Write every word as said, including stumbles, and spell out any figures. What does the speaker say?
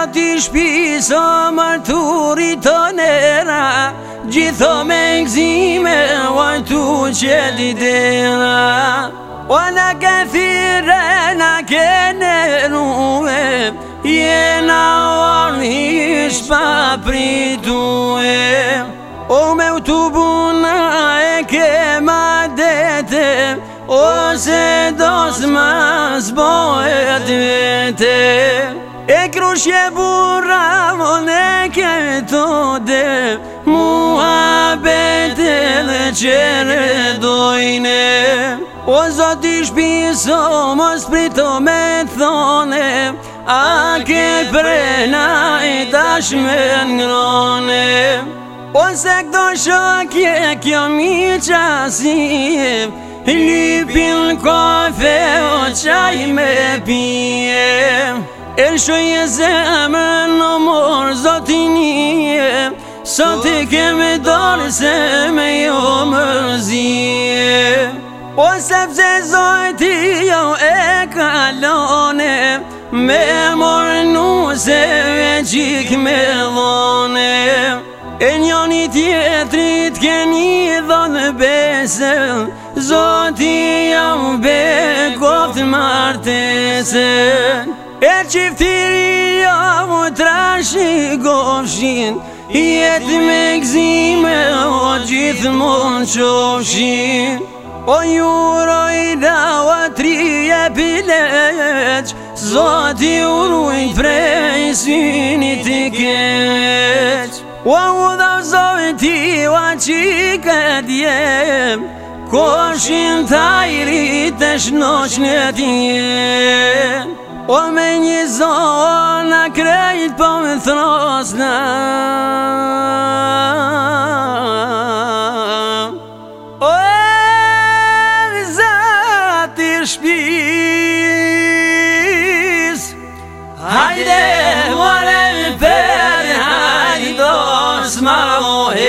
zoti shpis o marturit të nera, gjitho me gzime vajtu që lidera. O na këthire na kenerue, jena ornish pa pritue. O me u të buna e ke ma dete, ose dos ma zbohet vete. E krushje burra mone këto de, mua bete dhe qere dojne. O zoti shpiso mos prito me thone, a ke prena i tash me ngrone. Ose këto shokje kjo mi qasim, lypin kafe o qaj me pije. E shoje zemrën në mor zotinije, sot i keme dorë se me jo mërzije. O sepse zoti jo e kalone, me morë nuse veqik me dhone. E njoni tjetrit keni dhënë besën, zoti jam be koft martesën. E qiftiri jam u trashi gofshin, jetë me gzime o gjithmon qofshin. O juroj dawa trije pileq, zoti urujt prej synit i keq. O u dha zoti wa qika djem, koshin tajri të shnoq në tjen. O me një zona krejt po me throsna, o e zati shpis, hajde more per, hajde dos ma